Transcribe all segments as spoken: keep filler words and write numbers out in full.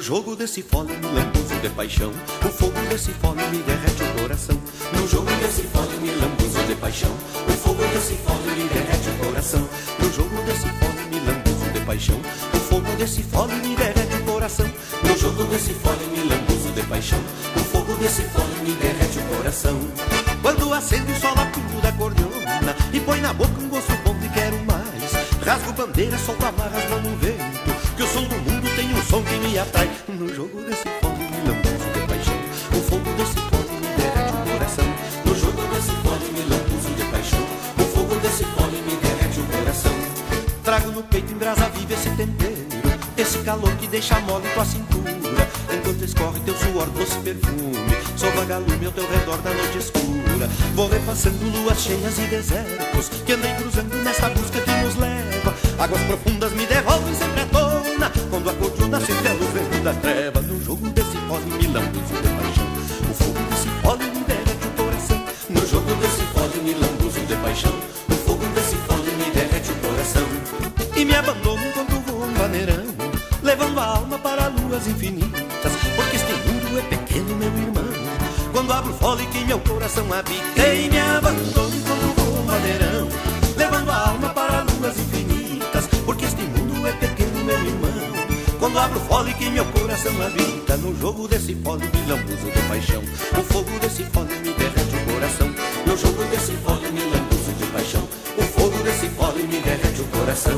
jogo desse fole me lambuzo de paixão, o fogo desse fole me derrete o coração. No jogo desse fole me lambuzo de paixão, o fogo desse fole me derrete o coração. No jogo desse fole me lambuzo de paixão, o fogo desse fole me derrete o coração. No jogo desse fole me lambuzo de paixão, o fogo desse fole me derrete o coração. Quando acende o sol a pingo da cordiona e põe na boca um gosto bom de quero mais, rasgo bandeira, solto amarras, vou no vento, que o som do mundo tem um som que me atrai. No jogo desse fole me lambuzo de paixão, o fogo desse fole me derrete o coração. No jogo desse fole me lambuzo de paixão, o fogo desse fole me derrete o coração. Trago no peito em brasa viva esse tempero, esse calor que deixa mole tua cintura, enquanto escorre teu suor doce perfume, sou vagalume ao teu redor da noite escura. Vou repassando luas cheias e desertos que andei cruzando nessa busca que nos leva. Águas profundas me devolvem sempre à tona, quando a cordiona acende a luz dentro da treva. No jogo desse fole me lambuzo de paixão, o fogo desse fole me derrete o coração. No jogo desse fole me lambuzo de paixão, o fogo desse fole me derrete o coração. E me abandono enquanto vou um vaneirão, levando a alma para luas infinitas, porque este mundo é pequeno, meu irmão, quando abro o fole que meu coração habita. E me abandono enquanto vou um vaneirão, levando a alma para luas infinitas, porque este mundo é pequeno, meu irmão, quando abro o fole que meu coração habita. No jogo desse fole me lambuzo de paixão, o fogo desse fole me derrete o coração. No jogo desse fole me lambuzo de paixão, o fogo desse fole me derrete o coração.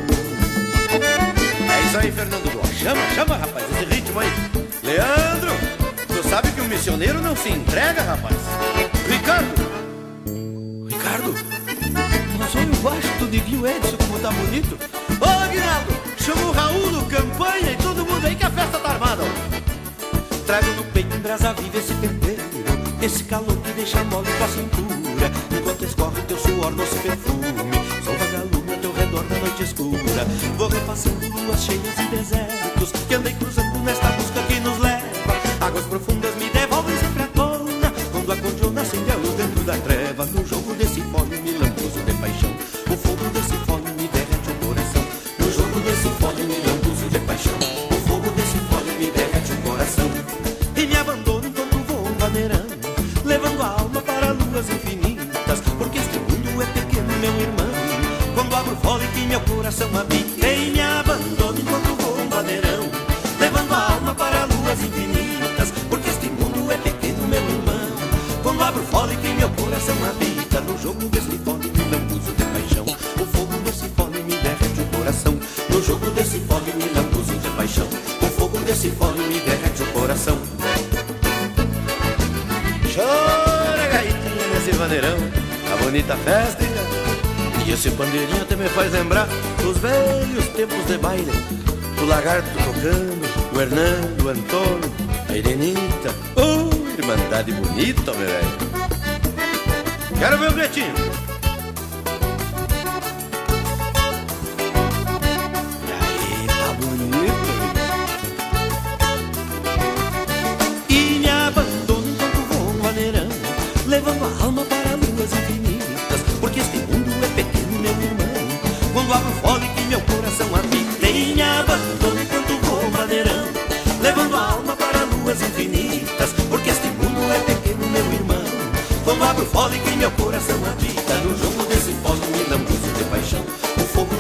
É isso aí, Fernando Bloch. Chama, chama, rapaz, esse ritmo aí. Leandro, tu sabe que o missioneiro não se entrega, rapaz. Ricardo. Ricardo? Mas olha o baixo do Diguinho Edson, como tá bonito. Ô, Aguinaldo, chama o Raul no campanha e todo mundo aí que a festa tá armada. Trago no peito em brasa viva esse tempero, esse calor que deixa mole tua cintura, enquanto escorre teu suor doce perfume, sou vagalume ao teu redor da noite escura. Vou repassando luas cheias e desertos que andei cruzando nesta busca que nos leva. Águas profundas me devolvem sempre à tona, quando a cordiona acende a luz dentro da treva. No jogo desse fole me lambuzo de paixão, o fogo desse fole me derrete o coração. No jogo desse fole me lambuzo de paixão, o fogo desse fole me derrete o coração. E me abandono enquanto vou um vaneirão, levando a alma para luas infinitas, porque este mundo é pequeno, meu irmão, quando abro o fole que meu coração habita. E me abandono enquanto vou um vaneirão, levando a alma para luas infinitas, porque este mundo é pequeno, meu irmão, quando abro o fole que meu coração habita. No jogo desse fole me lambuzo de paixão, o fogo desse fole me derrete o coração. No jogo desse fole me lambuzo de paixão, o fogo desse fole me derrete o coração. Chora, gaitinha, nesse vaneirão, a bonita festa. E esse pandeirinho até me faz lembrar dos velhos tempos de baile, do lagarto tocando, o Hernando, o Antônio, a Irenita. Oh, irmandade bonita, meu velho. Quero ver o Gretinho. E aí, tá bonito. E me abandono enquanto vou um vaneirão, levando a alma para luas infinitas, porque este mundo é pequeno, meu irmão, quando abro o fole que meu coração habita. E me abandono enquanto vou um vaneirão, levando a alma para luas infinitas, porque este mundo é pequeno, meu irmão, quando abro o fole que meu coração habita. No jogo desse fole me lambuzo de paixão, o fogo